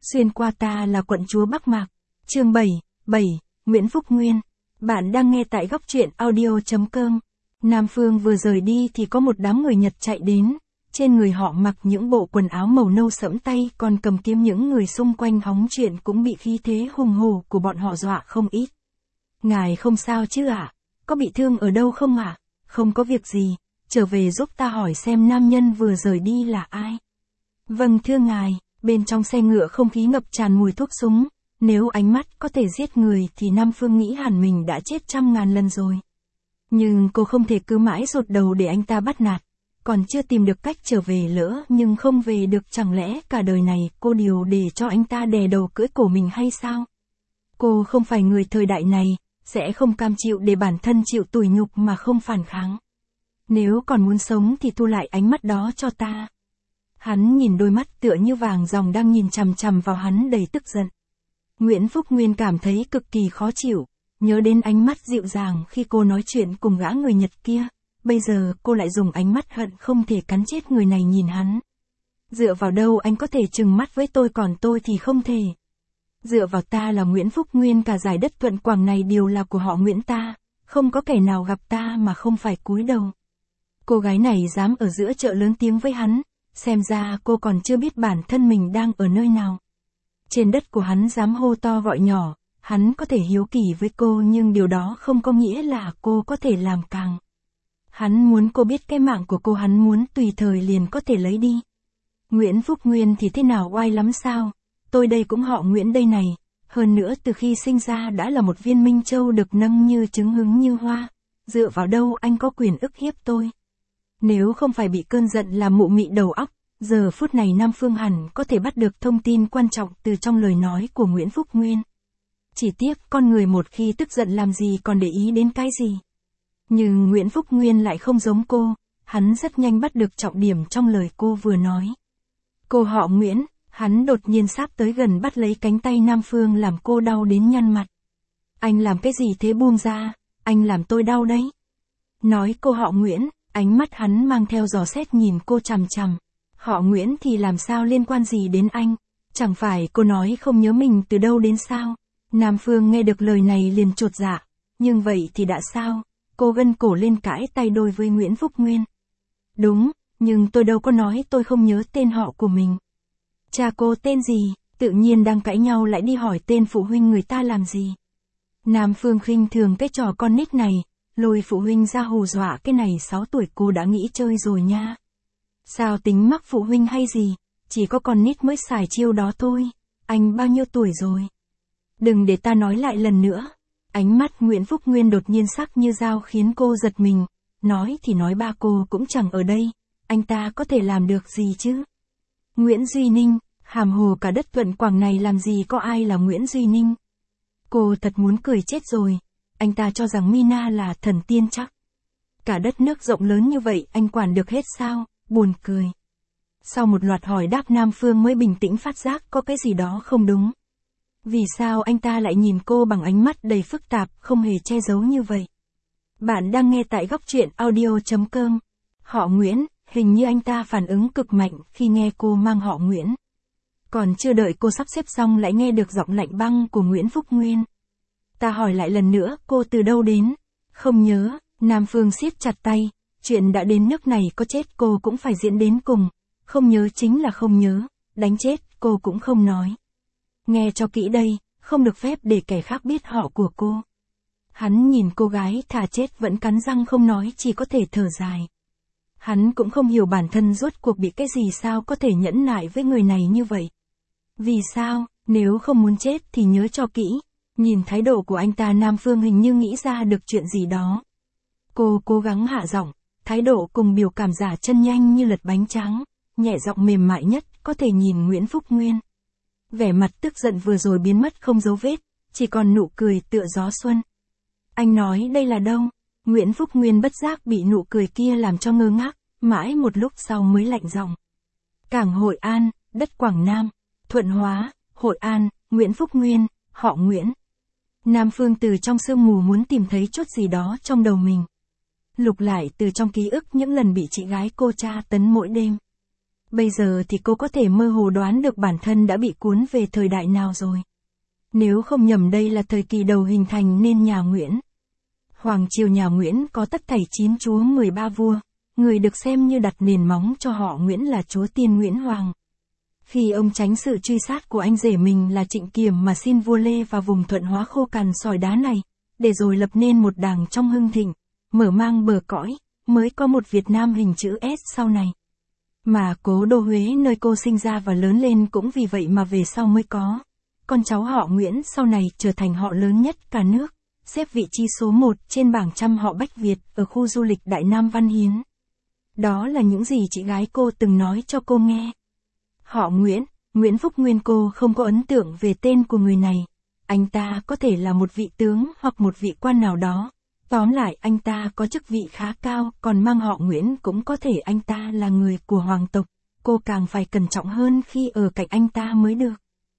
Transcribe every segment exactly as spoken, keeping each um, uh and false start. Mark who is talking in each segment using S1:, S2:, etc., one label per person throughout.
S1: Xuyên qua ta là quận chúa Bắc Mạc. Chương bảy, bảy, Nguyễn Phúc Nguyên. Bạn đang nghe tại góc truyện audio chấm com. Nam Phương vừa rời đi thì có một đám người Nhật chạy đến. Trên người họ mặc những bộ quần áo màu nâu sẫm, tay còn cầm kiếm, những người xung quanh hóng chuyện cũng bị khí thế hùng hổ của bọn họ dọa không ít. Ngài không sao chứ ạ? À? Có bị thương ở đâu không ạ? À? Không có việc gì, trở về giúp ta hỏi xem nam nhân vừa rời đi là ai. Vâng thưa ngài. Bên trong xe ngựa không khí ngập tràn mùi thuốc súng. Nếu ánh mắt có thể giết người thì Nam Phương nghĩ hẳn mình đã chết trăm ngàn lần rồi. Nhưng cô không thể cứ mãi rụt đầu để anh ta bắt nạt. Còn chưa tìm được cách trở về, lỡ nhưng không về được, chẳng lẽ cả đời này cô điều để cho anh ta đè đầu cưỡi cổ mình hay sao? Cô không phải người thời đại này, sẽ không cam chịu để bản thân chịu tủi nhục mà không phản kháng. Nếu còn muốn sống thì thu lại ánh mắt đó cho ta. Hắn nhìn đôi mắt tựa như vàng ròng đang nhìn chằm chằm vào hắn đầy tức giận. Nguyễn Phúc Nguyên cảm thấy cực kỳ khó chịu, nhớ đến ánh mắt dịu dàng khi cô nói chuyện cùng gã người Nhật kia. Bây giờ cô lại dùng ánh mắt hận không thể cắn chết người này nhìn hắn. Dựa vào đâu anh có thể trừng mắt với tôi, còn tôi thì không thể. Dựa vào ta là Nguyễn Phúc Nguyên, cả dải đất Thuận Quảng này đều là của họ Nguyễn ta, không có kẻ nào gặp ta mà không phải cúi đầu. Cô gái này dám ở giữa chợ lớn tiếng với hắn, xem ra cô còn chưa biết bản thân mình đang ở nơi nào. Trên đất của hắn dám hô to gọi nhỏ, hắn có thể hiếu kỳ với cô nhưng điều đó không có nghĩa là cô có thể làm càng. Hắn muốn cô biết cái mạng của cô, hắn muốn tùy thời liền có thể lấy đi. Nguyễn Phúc Nguyên thì thế nào, oai lắm sao? Tôi đây cũng họ Nguyễn đây này, hơn nữa từ khi sinh ra đã là một viên minh châu được nâng như trứng hứng như hoa. Dựa vào đâu anh có quyền ức hiếp tôi? Nếu không phải bị cơn giận làm mụ mị đầu óc, giờ phút này Nam Phương hẳn có thể bắt được thông tin quan trọng từ trong lời nói của Nguyễn Phúc Nguyên. Chỉ tiếc con người một khi tức giận làm gì còn để ý đến cái gì. Nhưng Nguyễn Phúc Nguyên lại không giống cô, hắn rất nhanh bắt được trọng điểm trong lời cô vừa nói. Cô họ Nguyễn, hắn đột nhiên sáp tới gần bắt lấy cánh tay Nam Phương làm cô đau đến nhăn mặt. Anh làm cái gì thế, buông ra, anh làm tôi đau đấy. Nói cô họ Nguyễn, ánh mắt hắn mang theo dò xét nhìn cô chằm chằm. Họ Nguyễn thì làm sao liên quan gì đến anh? Chẳng phải cô nói không nhớ mình từ đâu đến sao? Nam Phương nghe được lời này liền chột dạ. Nhưng vậy thì đã sao? Cô gân cổ lên cãi tay đôi với Nguyễn Phúc Nguyên. Đúng, nhưng tôi đâu có nói tôi không nhớ tên họ của mình. Cha cô tên gì? Tự nhiên đang cãi nhau lại đi hỏi tên phụ huynh người ta làm gì? Nam Phương khinh thường cái trò con nít này, lôi phụ huynh ra hù dọa. Cái này sáu tuổi cô đã nghĩ chơi rồi nha. Sao tính mắc phụ huynh hay gì? Chỉ có con nít mới xài chiêu đó thôi. Anh bao nhiêu tuổi rồi? Đừng để ta nói lại lần nữa. Ánh mắt Nguyễn Phúc Nguyên đột nhiên sắc như dao khiến cô giật mình. Nói thì nói ba cô cũng chẳng ở đây. Anh ta có thể làm được gì chứ? Nguyễn Duy Ninh, hàm hồ cả đất Thuận Quảng này làm gì có ai là Nguyễn Duy Ninh? Cô thật muốn cười chết rồi. Anh ta cho rằng Mina là thần tiên chắc. Cả đất nước rộng lớn như vậy anh quản được hết sao? Buồn cười. Sau một loạt hỏi đáp, Nam Phương mới bình tĩnh phát giác có cái gì đó không đúng. Vì sao anh ta lại nhìn cô bằng ánh mắt đầy phức tạp, không hề che giấu như vậy? Bạn đang nghe tại góc truyện audio chấm com. Họ Nguyễn, hình như anh ta phản ứng cực mạnh khi nghe cô mang họ Nguyễn. Còn chưa đợi cô sắp xếp xong lại nghe được giọng lạnh băng của Nguyễn Phúc Nguyên. Ta hỏi lại lần nữa, cô từ đâu đến? Không nhớ. Nam Phương siết chặt tay. Chuyện đã đến nước này có chết cô cũng phải diễn đến cùng. Không nhớ chính là không nhớ, đánh chết cô cũng không nói. Nghe cho kỹ đây, không được phép để kẻ khác biết họ của cô. Hắn nhìn cô gái thà chết vẫn cắn răng không nói, chỉ có thể thở dài. Hắn cũng không hiểu bản thân rốt cuộc bị cái gì, sao có thể nhẫn nại với người này như vậy. Vì sao, nếu không muốn chết thì nhớ cho kỹ. Nhìn thái độ của anh ta, Nam Phương hình như nghĩ ra được chuyện gì đó. Cô cố gắng hạ giọng, thái độ cùng biểu cảm giả chân nhanh như lật bánh tráng, nhẹ giọng mềm mại nhất có thể nhìn Nguyễn Phúc Nguyên. Vẻ mặt tức giận vừa rồi biến mất không dấu vết, chỉ còn nụ cười tựa gió xuân. Anh nói đây là đâu? Nguyễn Phúc Nguyên bất giác bị nụ cười kia làm cho ngơ ngác, mãi một lúc sau mới lạnh giọng. Cảng Hội An, đất Quảng Nam, Thuận Hóa, Hội An, Nguyễn Phúc Nguyên, họ Nguyễn. Nam Phương từ trong sương mù muốn tìm thấy chút gì đó trong đầu mình. Lục lại từ trong ký ức những lần bị chị gái cô tra tấn mỗi đêm. Bây giờ thì cô có thể mơ hồ đoán được bản thân đã bị cuốn về thời đại nào rồi. Nếu không nhầm đây là thời kỳ đầu hình thành nên nhà Nguyễn. Hoàng triều nhà Nguyễn có tất thảy chín chúa mười ba vua, người được xem như đặt nền móng cho họ Nguyễn là chúa Tiên Nguyễn Hoàng. Khi ông tránh sự truy sát của anh rể mình là Trịnh Kiểm mà xin vua Lê vào vùng Thuận Hóa khô cằn sỏi đá này, để rồi lập nên một đảng trong hưng thịnh, mở mang bờ cõi, mới có một Việt Nam hình chữ S sau này. Mà cố đô Huế nơi cô sinh ra và lớn lên cũng vì vậy mà về sau mới có. Con cháu họ Nguyễn sau này trở thành họ lớn nhất cả nước, xếp vị trí số một trên bảng trăm họ Bách Việt ở khu du lịch Đại Nam Văn Hiến. Đó là những gì chị gái cô từng nói cho cô nghe. Họ Nguyễn, Nguyễn Phúc Nguyên cô không có ấn tượng về tên của người này. Anh ta có thể là một vị tướng hoặc một vị quan nào đó. Tóm lại anh ta có chức vị khá cao, còn mang họ Nguyễn cũng có thể anh ta là người của hoàng tộc. Cô càng phải cẩn trọng hơn khi ở cạnh anh ta mới được.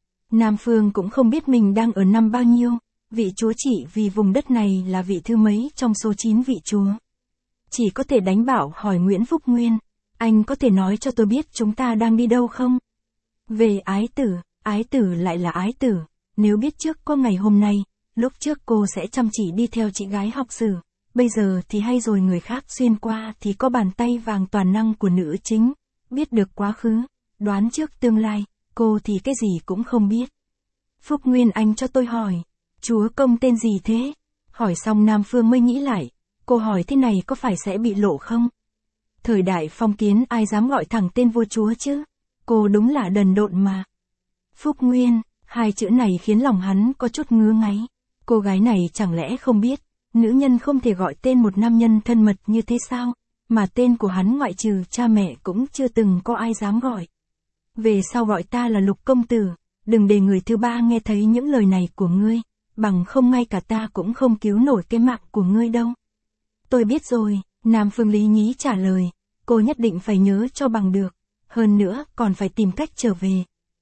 S1: Nam Phương cũng không biết mình đang ở năm bao nhiêu. Vị chúa chỉ vì vùng đất này là vị thứ mấy trong số chín vị chúa. Chỉ có thể đánh bảo hỏi Nguyễn Phúc Nguyên, anh có thể nói cho tôi biết chúng ta đang đi đâu không? Về ái tử, ái tử lại là ái tử, nếu biết trước có ngày hôm nay, lúc trước cô sẽ chăm chỉ đi theo chị gái học sử, bây giờ thì hay rồi người khác xuyên qua thì có bàn tay vàng toàn năng của nữ chính, biết được quá khứ, đoán trước tương lai, cô thì cái gì cũng không biết. Phúc Nguyên anh cho tôi hỏi, chúa công tên gì thế? Hỏi xong Nam Phương mới nghĩ lại, cô hỏi thế này có phải sẽ bị lộ không? Thời đại phong kiến ai dám gọi thẳng tên vua chúa chứ? Cô đúng là đần độn mà. Phúc Nguyên, hai chữ này khiến lòng hắn có chút ngứa ngáy. Cô gái này chẳng lẽ không biết, nữ nhân không thể gọi tên một nam nhân thân mật như thế sao? Mà tên của hắn ngoại trừ cha mẹ cũng chưa từng có ai dám gọi. Về sau gọi ta là Lục công tử, đừng để người thứ ba nghe thấy những lời này của ngươi, bằng không ngay cả ta cũng không cứu nổi cái mạng của ngươi đâu. Tôi biết rồi, Nam Phương lý nhí trả lời, cô nhất định phải nhớ cho bằng được, hơn nữa còn phải tìm cách trở về.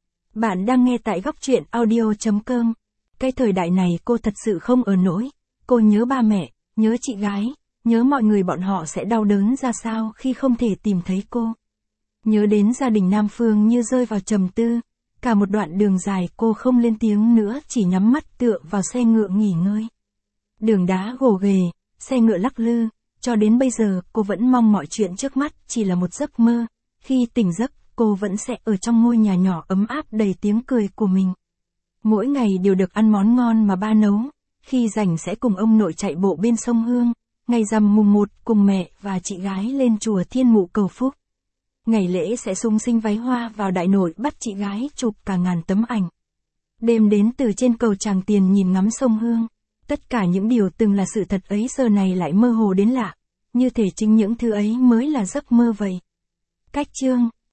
S1: Bạn đang nghe tại góc truyện audio chấm com. Cái thời đại này cô thật sự không ở nổi, cô nhớ ba mẹ, nhớ chị gái, nhớ mọi người bọn họ sẽ đau đớn ra sao khi không thể tìm thấy cô. Nhớ đến gia đình Nam Phương như rơi vào trầm tư, cả một đoạn đường dài cô không lên tiếng nữa chỉ nhắm mắt tựa vào xe ngựa nghỉ ngơi. Đường đá gồ ghề, xe ngựa lắc lư, cho đến bây giờ cô vẫn mong mọi chuyện trước mắt chỉ là một giấc mơ, khi tỉnh giấc cô vẫn sẽ ở trong ngôi nhà nhỏ ấm áp đầy tiếng cười của mình. Mỗi ngày đều được ăn món ngon mà ba nấu, khi rảnh sẽ cùng ông nội chạy bộ bên sông Hương, ngày rằm mùng một cùng mẹ và chị gái lên chùa Thiên Mụ cầu phúc. Ngày lễ sẽ sung sinh váy hoa vào đại nội bắt chị gái chụp cả ngàn tấm ảnh. Đêm đến từ trên cầu Tràng Tiền nhìn ngắm sông Hương, tất cả những điều từng là sự thật ấy giờ này lại mơ hồ đến lạ, như thể chính những thứ ấy mới là giấc mơ vậy. Cách chương